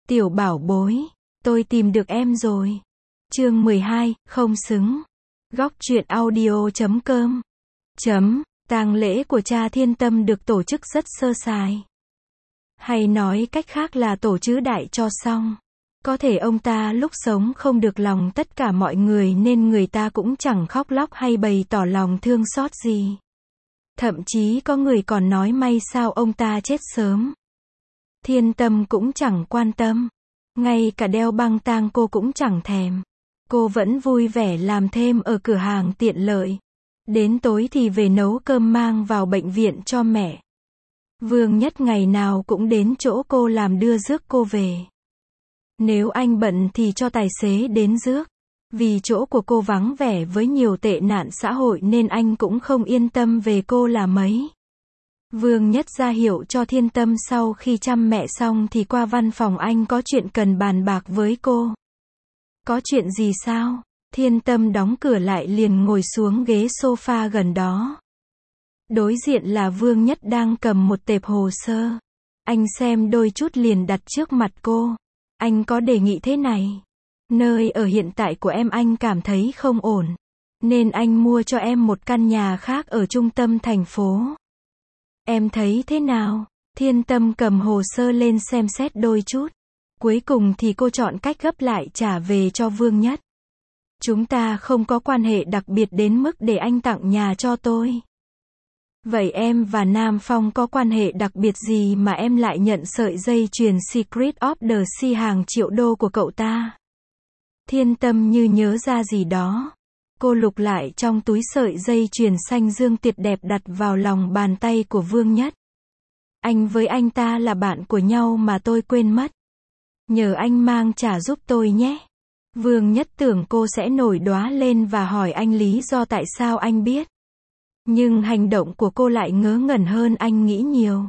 Tiểu bảo bối, tôi tìm được em rồi. Chương 12, không xứng. Góc truyện audio.com. Tang lễ của cha Thiên Tâm được tổ chức rất sơ sài. Hay nói cách khác là tổ chữ đại cho xong. Có thể ông ta lúc sống không được lòng tất cả mọi người nên người ta cũng chẳng khóc lóc hay bày tỏ lòng thương xót gì. Thậm chí có người còn nói may sao ông ta chết sớm. Thiên Tâm cũng chẳng quan tâm. Ngay cả đeo băng tang cô cũng chẳng thèm. Cô vẫn vui vẻ làm thêm ở cửa hàng tiện lợi. Đến tối thì về nấu cơm mang vào bệnh viện cho mẹ. Vương Nhất ngày nào cũng đến chỗ cô làm đưa rước cô về. Nếu anh bận thì cho tài xế đến rước. Vì chỗ của cô vắng vẻ với nhiều tệ nạn xã hội nên anh cũng không yên tâm về cô là mấy. Vương Nhất ra hiệu cho Thiên Tâm sau khi chăm mẹ xong thì qua văn phòng anh có chuyện cần bàn bạc với cô. Có chuyện gì sao? Thiên Tâm đóng cửa lại liền ngồi xuống ghế sofa gần đó. Đối diện là Vương Nhất đang cầm một tệp hồ sơ. Anh xem đôi chút liền đặt trước mặt cô. Anh có đề nghị thế này. Nơi ở hiện tại của em anh cảm thấy không ổn. Nên anh mua cho em một căn nhà khác ở trung tâm thành phố. Em thấy thế nào? Thiên Tâm cầm hồ sơ lên xem xét đôi chút. Cuối cùng thì cô chọn cách gấp lại trả về cho Vương Nhất. Chúng ta không có quan hệ đặc biệt đến mức để anh tặng nhà cho tôi. Vậy em và Nam Phong có quan hệ đặc biệt gì mà em lại nhận sợi dây chuyền Secret of the Sea hàng triệu đô của cậu ta? Thiên Tâm như nhớ ra gì đó. Cô lục lại trong túi sợi dây chuyền xanh dương tuyệt đẹp đặt vào lòng bàn tay của Vương Nhất. Anh với anh ta là bạn của nhau mà tôi quên mất. Nhờ anh mang trả giúp tôi nhé. Vương Nhất tưởng cô sẽ nổi đoá lên và hỏi anh lý do tại sao anh biết. Nhưng hành động của cô lại ngớ ngẩn hơn anh nghĩ nhiều.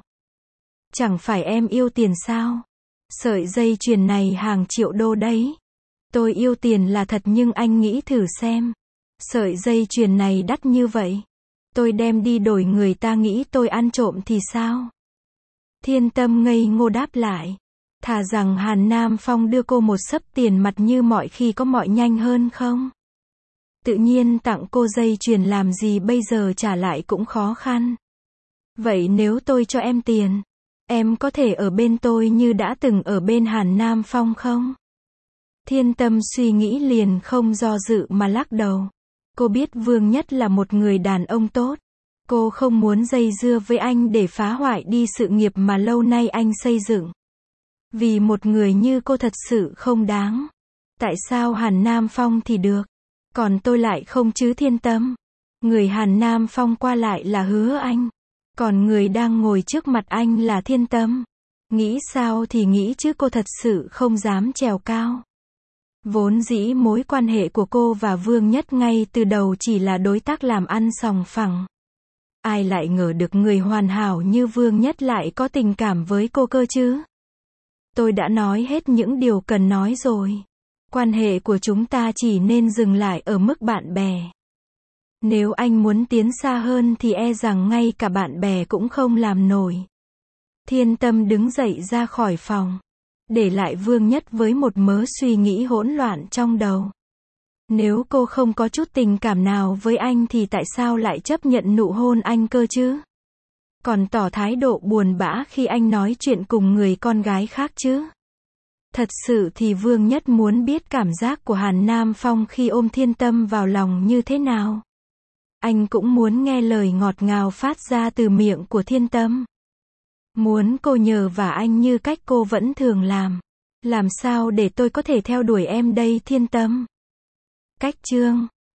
Chẳng phải em yêu tiền sao? Sợi dây chuyền này hàng triệu đô đấy. Tôi yêu tiền là thật nhưng anh nghĩ thử xem. Sợi dây chuyền này đắt như vậy. Tôi đem đi đổi người ta nghĩ tôi ăn trộm thì sao? Thiên Tâm ngây ngô đáp lại. Thà rằng Hàn Nam Phong đưa cô một xấp tiền mặt như mọi khi có mọi nhanh hơn không? Tự nhiên tặng cô dây chuyền làm gì bây giờ trả lại cũng khó khăn. Vậy nếu tôi cho em tiền, em có thể ở bên tôi như đã từng ở bên Hàn Nam Phong không? Thiên Tâm suy nghĩ liền không do dự mà lắc đầu. Cô biết Vương Nhất là một người đàn ông tốt. Cô không muốn dây dưa với anh để phá hoại đi sự nghiệp mà lâu nay anh xây dựng. Vì một người như cô thật sự không đáng. Tại sao Hàn Nam Phong thì được? Còn tôi lại không chứ Thiên Tâm? Người Hàn Nam Phong qua lại là Hứa Anh. Còn người đang ngồi trước mặt anh là Thiên Tâm. Nghĩ sao thì nghĩ chứ cô thật sự không dám trèo cao. Vốn dĩ mối quan hệ của cô và Vương Nhất ngay từ đầu chỉ là đối tác làm ăn sòng phẳng. Ai lại ngờ được người hoàn hảo như Vương Nhất lại có tình cảm với cô cơ chứ? Tôi đã nói hết những điều cần nói rồi. Quan hệ của chúng ta chỉ nên dừng lại ở mức bạn bè. Nếu anh muốn tiến xa hơn thì e rằng ngay cả bạn bè cũng không làm nổi. Thiên Tâm đứng dậy ra khỏi phòng. Để lại Vương Nhất với một mớ suy nghĩ hỗn loạn trong đầu. Nếu cô không có chút tình cảm nào với anh thì tại sao lại chấp nhận nụ hôn anh cơ chứ? Còn tỏ thái độ buồn bã khi anh nói chuyện cùng người con gái khác chứ? Thật sự thì Vương Nhất muốn biết cảm giác của Hàn Nam Phong khi ôm Thiên Tâm vào lòng như thế nào. Anh cũng muốn nghe lời ngọt ngào phát ra từ miệng của Thiên Tâm. Muốn cô nhờ vả anh như cách cô vẫn thường làm. Làm sao để tôi có thể theo đuổi em đây Thiên Tâm? Cách chương